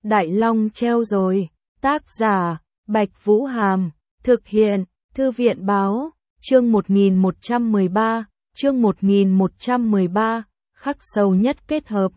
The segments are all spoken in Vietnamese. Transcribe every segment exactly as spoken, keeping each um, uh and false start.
Đại Long treo rồi. Tác giả, Bạch Vũ Hàm. Thực hiện, Thư viện Báo. Chương một nghìn một trăm mười ba. Chương một nghìn một trăm mười ba. Khắc sâu nhất kết hợp.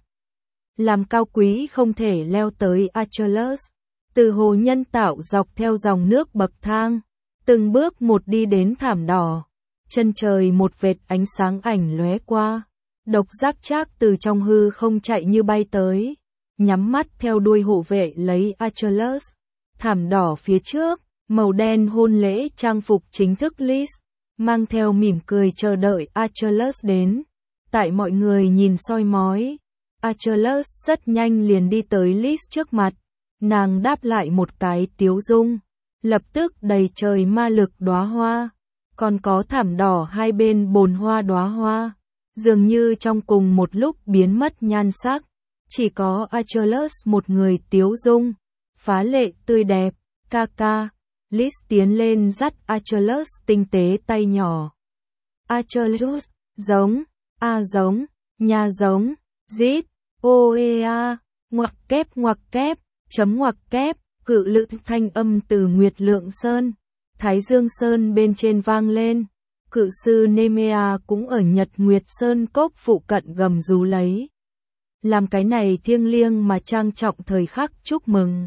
Làm cao quý không thể leo tới Achilles. Từ hồ nhân tạo dọc theo dòng nước bậc thang. Từng bước một đi đến thảm đỏ. Chân trời một vệt ánh sáng ảnh lóe qua. Độc giác trác từ trong hư không chạy như bay tới. Nhắm mắt theo đuôi hộ vệ lấy Achilles. Thảm đỏ phía trước, màu đen hôn lễ trang phục chính thức Lys. Mang theo mỉm cười chờ đợi Achilles đến. Tại mọi người nhìn soi mói. Achilles rất nhanh liền đi tới Lys trước mặt. Nàng đáp lại một cái tiếu dung. Lập tức đầy trời ma lực đóa hoa. Còn có thảm đỏ hai bên bồn hoa đóa hoa. Dường như trong cùng một lúc biến mất nhan sắc. Chỉ có Achilles một người tiếu dung. Phá lệ tươi đẹp. Ca ca. Lys tiến lên dắt Achilles tinh tế tay nhỏ. Achilles. Giống. A giống. Nha giống. Zít. O E A. Ngoặc kép ngoặc kép. Chấm ngoặc kép. Cự lự thanh âm từ Nguyệt Lượng Sơn. Thái Dương Sơn bên trên vang lên. Cự sư Nemea cũng ở Nhật Nguyệt Sơn cốc phụ cận gầm rú lấy. Làm cái này thiêng liêng mà trang trọng thời khắc chúc mừng.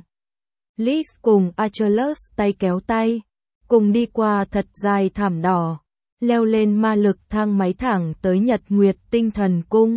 Lys cùng Achilles tay kéo tay. Cùng đi qua thật dài thảm đỏ. Leo lên ma lực thang máy thẳng tới Nhật Nguyệt Tinh Thần Cung.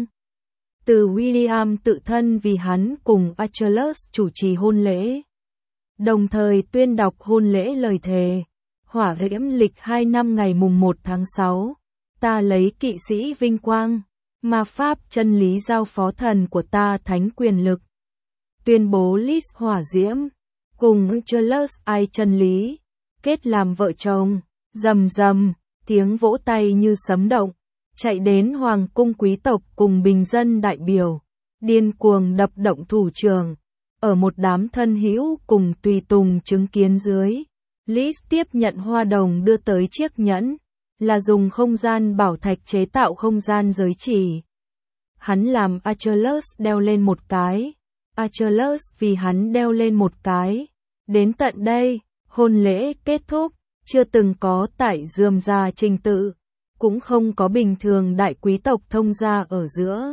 Từ William tự thân vì hắn cùng Achilles chủ trì hôn lễ. Đồng thời tuyên đọc hôn lễ lời thề. Hỏa diễm lịch hai năm ngày mùng một tháng sáu. Ta lấy kỵ sĩ vinh quang. Ma pháp chân lý giao phó thần của ta thánh quyền lực. Tuyên bố Lys hỏa diễm. Cùng Achilles ai chân lý. Kết làm vợ chồng. Rầm rầm. Tiếng vỗ tay như sấm động. Chạy đến hoàng cung quý tộc cùng bình dân đại biểu. Điên cuồng đập động thủ trường. Ở một đám thân hữu cùng tùy tùng chứng kiến dưới. Lys tiếp nhận hoa đồng đưa tới chiếc nhẫn. Là dùng không gian bảo thạch chế tạo không gian giới chỉ. Hắn làm Achilles đeo lên một cái. Achilles vì hắn đeo lên một cái. Đến tận đây, hôn lễ kết thúc. Chưa từng có tại rườm rà trình tự. Cũng không có bình thường đại quý tộc thông gia ở giữa.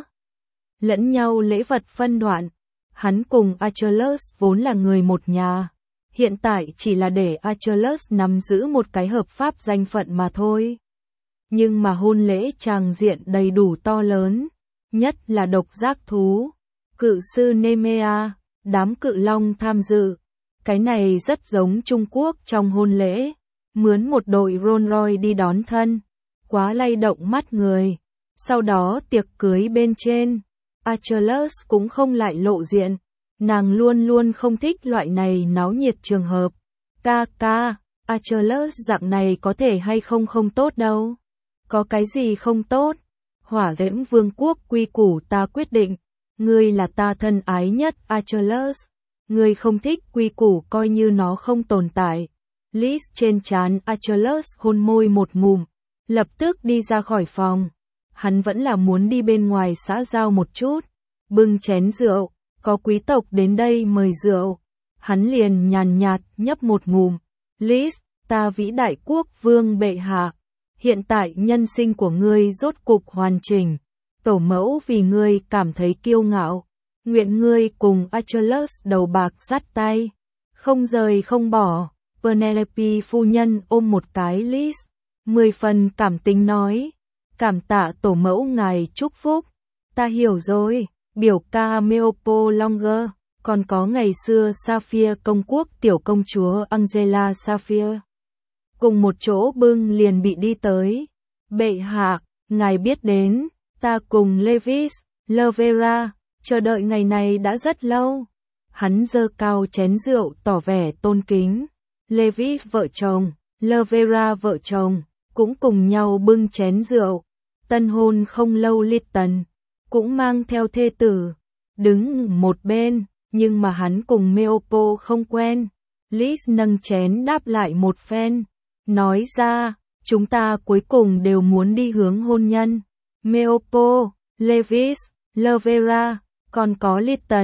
Lẫn nhau lễ vật phân đoạn. Hắn cùng Achilles vốn là người một nhà. Hiện tại chỉ là để Achilles nắm giữ một cái hợp pháp danh phận mà thôi. Nhưng mà hôn lễ tràng diện đầy đủ to lớn. Nhất là độc giác thú. Cự sư Nemea, đám cự long tham dự. Cái này rất giống Trung Quốc trong hôn lễ. Mướn một đội Rolls Royce đi đón thân. Quá lay động mắt người. Sau đó tiệc cưới bên trên. Achilles cũng không lại lộ diện. Nàng luôn luôn không thích loại này náo nhiệt trường hợp. Ca ca, Achilles dạng này có thể hay không không tốt đâu. Có cái gì không tốt? Hỏa diễm vương quốc quy củ ta quyết định. Ngươi là ta thân ái nhất Achilles. Ngươi không thích quy củ coi như nó không tồn tại. Lys trên trán Achilles hôn môi một ngụm. Lập tức đi ra khỏi phòng. Hắn vẫn là muốn đi bên ngoài xã giao một chút. Bưng chén rượu. Có quý tộc đến đây mời rượu. Hắn liền nhàn nhạt nhấp một ngụm. Lys, ta vĩ đại quốc vương bệ hạ. Hiện tại nhân sinh của ngươi rốt cục hoàn chỉnh. Tổ mẫu vì ngươi cảm thấy kiêu ngạo. Nguyện ngươi cùng Achilles đầu bạc dắt tay. Không rời không bỏ. Penelope phu nhân ôm một cái Lys. Mười phần cảm tính nói. Cảm tạ tổ mẫu ngài chúc phúc. Ta hiểu rồi. Biểu ca Meopo Longer. Còn có ngày xưa Sapphire công quốc tiểu công chúa Angela Sapphire. Cùng một chỗ bưng liền bị đi tới. Bệ hạ, ngài biết đến. Ta cùng Levis, Lovera. Chờ đợi ngày này đã rất lâu. Hắn giơ cao chén rượu tỏ vẻ tôn kính. Levis vợ chồng, Lovera vợ chồng. Cũng cùng nhau bưng chén rượu. Tân hôn không lâu Lytton. Cũng mang theo thê tử. Đứng một bên. Nhưng mà hắn cùng Meopo không quen. Lys nâng chén đáp lại một phen. Nói ra, chúng ta cuối cùng đều muốn đi hướng hôn nhân. Meopo, Levis, Lovera, còn có Lytton.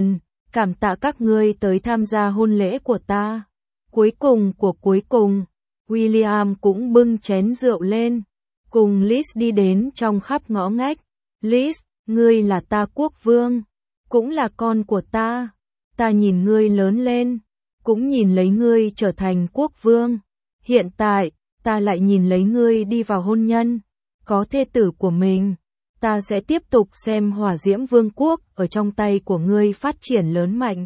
Cảm tạ các ngươi tới tham gia hôn lễ của ta. Cuối cùng của cuối cùng, William cũng bưng chén rượu lên, cùng Liz đi đến trong khắp ngõ ngách. Liz, ngươi là ta quốc vương, cũng là con của ta. Ta nhìn ngươi lớn lên, cũng nhìn lấy ngươi trở thành quốc vương. Hiện tại, ta lại nhìn lấy ngươi đi vào hôn nhân, có thê tử của mình. Ta sẽ tiếp tục xem hỏa diễm vương quốc ở trong tay của ngươi phát triển lớn mạnh.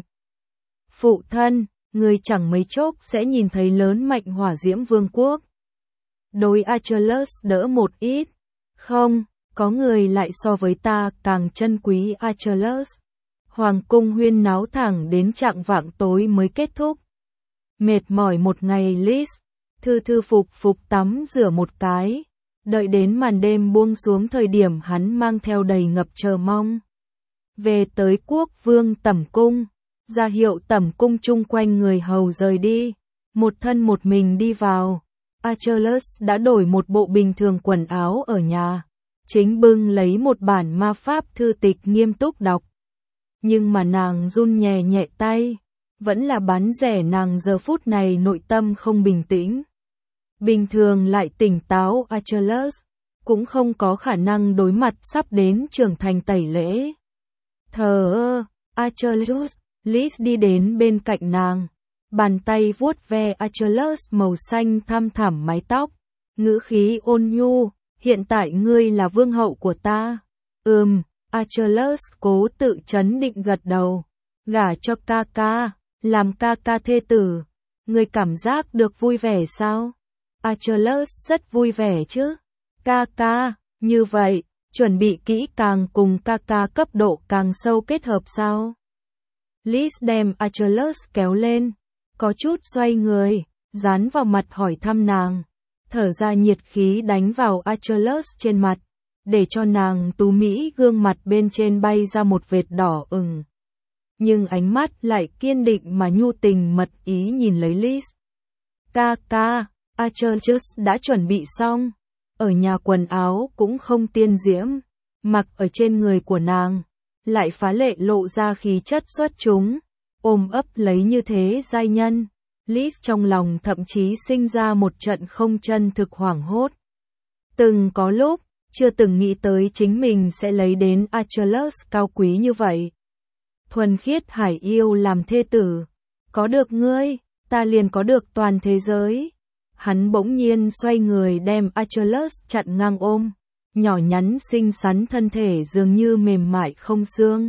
Phụ thân, ngươi chẳng mấy chốc sẽ nhìn thấy lớn mạnh hỏa diễm vương quốc. Đối Achilles đỡ một ít. Không, có người lại so với ta càng chân quý Achilles. Hoàng cung huyên náo thẳng đến chạng vạng tối mới kết thúc. Mệt mỏi một ngày Liz, thư thư phục phục tắm rửa một cái. Đợi đến màn đêm buông xuống thời điểm hắn mang theo đầy ngập chờ mong. Về tới quốc vương tẩm cung, ra hiệu tẩm cung chung quanh người hầu rời đi. Một thân một mình đi vào. Achilles đã đổi một bộ bình thường quần áo ở nhà. Chính bưng lấy một bản ma pháp thư tịch nghiêm túc đọc. Nhưng mà nàng run nhẹ nhẹ tay. Vẫn là bán rẻ nàng giờ phút này nội tâm không bình tĩnh. Bình thường lại tỉnh táo Achilles, cũng không có khả năng đối mặt sắp đến trưởng thành tẩy lễ. Thờ ơ, Achilles, Liz đi đến bên cạnh nàng. Bàn tay vuốt ve Achilles màu xanh thăm thẳm mái tóc. Ngữ khí ôn nhu, hiện tại ngươi là vương hậu của ta. Ừm, Achilles cố tự trấn định gật đầu. Gả cho ca ca, làm ca ca thê tử. Ngươi cảm giác được vui vẻ sao? Achilles rất vui vẻ chứ. Ca ca, như vậy, chuẩn bị kỹ càng cùng ca ca cấp độ càng sâu kết hợp sao? Liz đem Achilles kéo lên, có chút xoay người, dán vào mặt hỏi thăm nàng. Thở ra nhiệt khí đánh vào Achilles trên mặt, để cho nàng tú mỹ gương mặt bên trên bay ra một vệt đỏ ửng. Nhưng ánh mắt lại kiên định mà nhu tình mật ý nhìn lấy Liz. Ca ca, Achilles đã chuẩn bị xong. Ở nhà quần áo cũng không tiên diễm, mặc ở trên người của nàng, lại phá lệ lộ ra khí chất xuất chúng, ôm ấp lấy như thế giai nhân. Liz trong lòng thậm chí sinh ra một trận không chân thực hoảng hốt. Từng có lúc, chưa từng nghĩ tới chính mình sẽ lấy đến Achilles cao quý như vậy. Thuần khiết hải yêu làm thê tử, có được ngươi, ta liền có được toàn thế giới. Hắn bỗng nhiên xoay người đem Achilles chặn ngang ôm, nhỏ nhắn xinh xắn thân thể dường như mềm mại không xương.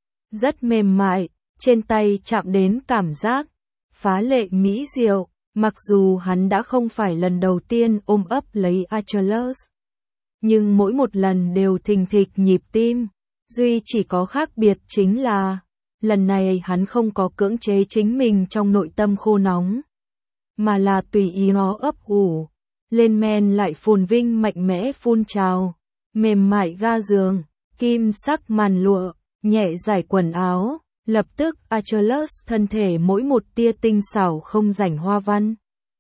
Rất mềm mại, trên tay chạm đến cảm giác phá lệ mỹ diệu, mặc dù hắn đã không phải lần đầu tiên ôm ấp lấy Achilles. Nhưng mỗi một lần đều thình thịch nhịp tim, duy chỉ có khác biệt chính là, lần này hắn không có cưỡng chế chính mình trong nội tâm khô nóng, mà là tùy ý nó ấp ủ, lên men lại phồn vinh mạnh mẽ phun trào, mềm mại ga giường, kim sắc màn lụa, nhẹ giải quần áo, lập tức Achilles thân thể mỗi một tia tinh xảo không rảnh hoa văn,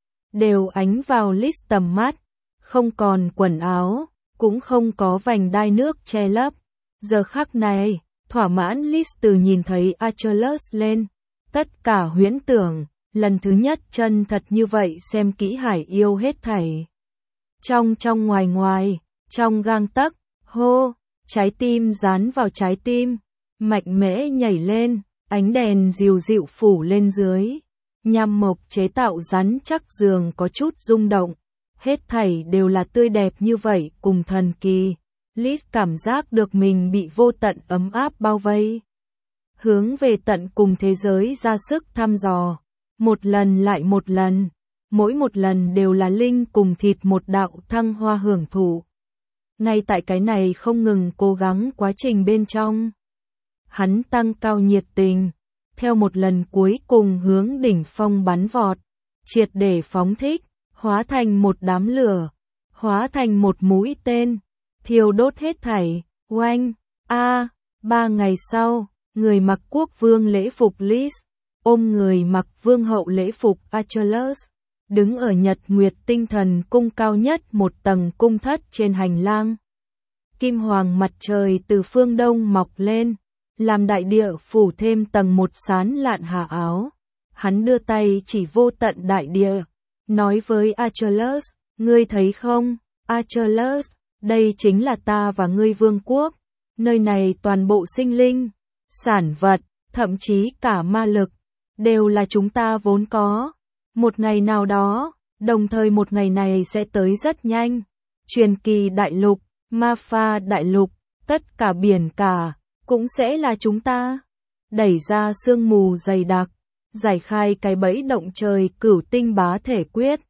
đều ánh vào Liz tầm mắt, không còn quần áo, cũng không có vành đai nước che lấp. Giờ khắc này, thỏa mãn Liz từ nhìn thấy Achilles lên, tất cả huyễn tưởng, lần thứ nhất chân thật như vậy xem kỹ hải yêu hết thảy. Trong trong ngoài ngoài, trong gang tấc, hô, trái tim dán vào trái tim, mạnh mẽ nhảy lên, ánh đèn dịu dịu phủ lên dưới, nham mộc chế tạo rắn chắc giường có chút rung động, hết thảy đều là tươi đẹp như vậy cùng thần kỳ. Liz cảm giác được mình bị vô tận ấm áp bao vây, hướng về tận cùng thế giới ra sức thăm dò, một lần lại một lần, mỗi một lần đều là linh cùng thịt một đạo thăng hoa hưởng thụ. Ngay tại cái này không ngừng cố gắng quá trình bên trong, hắn tăng cao nhiệt tình, theo một lần cuối cùng hướng đỉnh phong bắn vọt, triệt để phóng thích, hóa thành một đám lửa, hóa thành một mũi tên, thiêu đốt hết thảy. Oanh, a, ba ngày sau, người mặc quốc vương lễ phục Liz, ôm người mặc vương hậu lễ phục Achilles, đứng ở Nhật Nguyệt Tinh Thần cung cao nhất một tầng cung thất trên hành lang. Kim hoàng mặt trời từ phương đông mọc lên, làm đại địa phủ thêm tầng một sán lạn hà áo. Hắn đưa tay chỉ vô tận đại địa, nói với Achilles, ngươi thấy không, Achilles, đây chính là ta và ngươi vương quốc, nơi này toàn bộ sinh linh, sản vật, thậm chí cả ma lực, đều là chúng ta vốn có. Một ngày nào đó, đồng thời một ngày này sẽ tới rất nhanh. Truyền kỳ đại lục, ma pha đại lục, tất cả biển cả, cũng sẽ là chúng ta. Đẩy ra sương mù dày đặc, giải khai cái bẫy động trời cửu tinh bá thể quyết.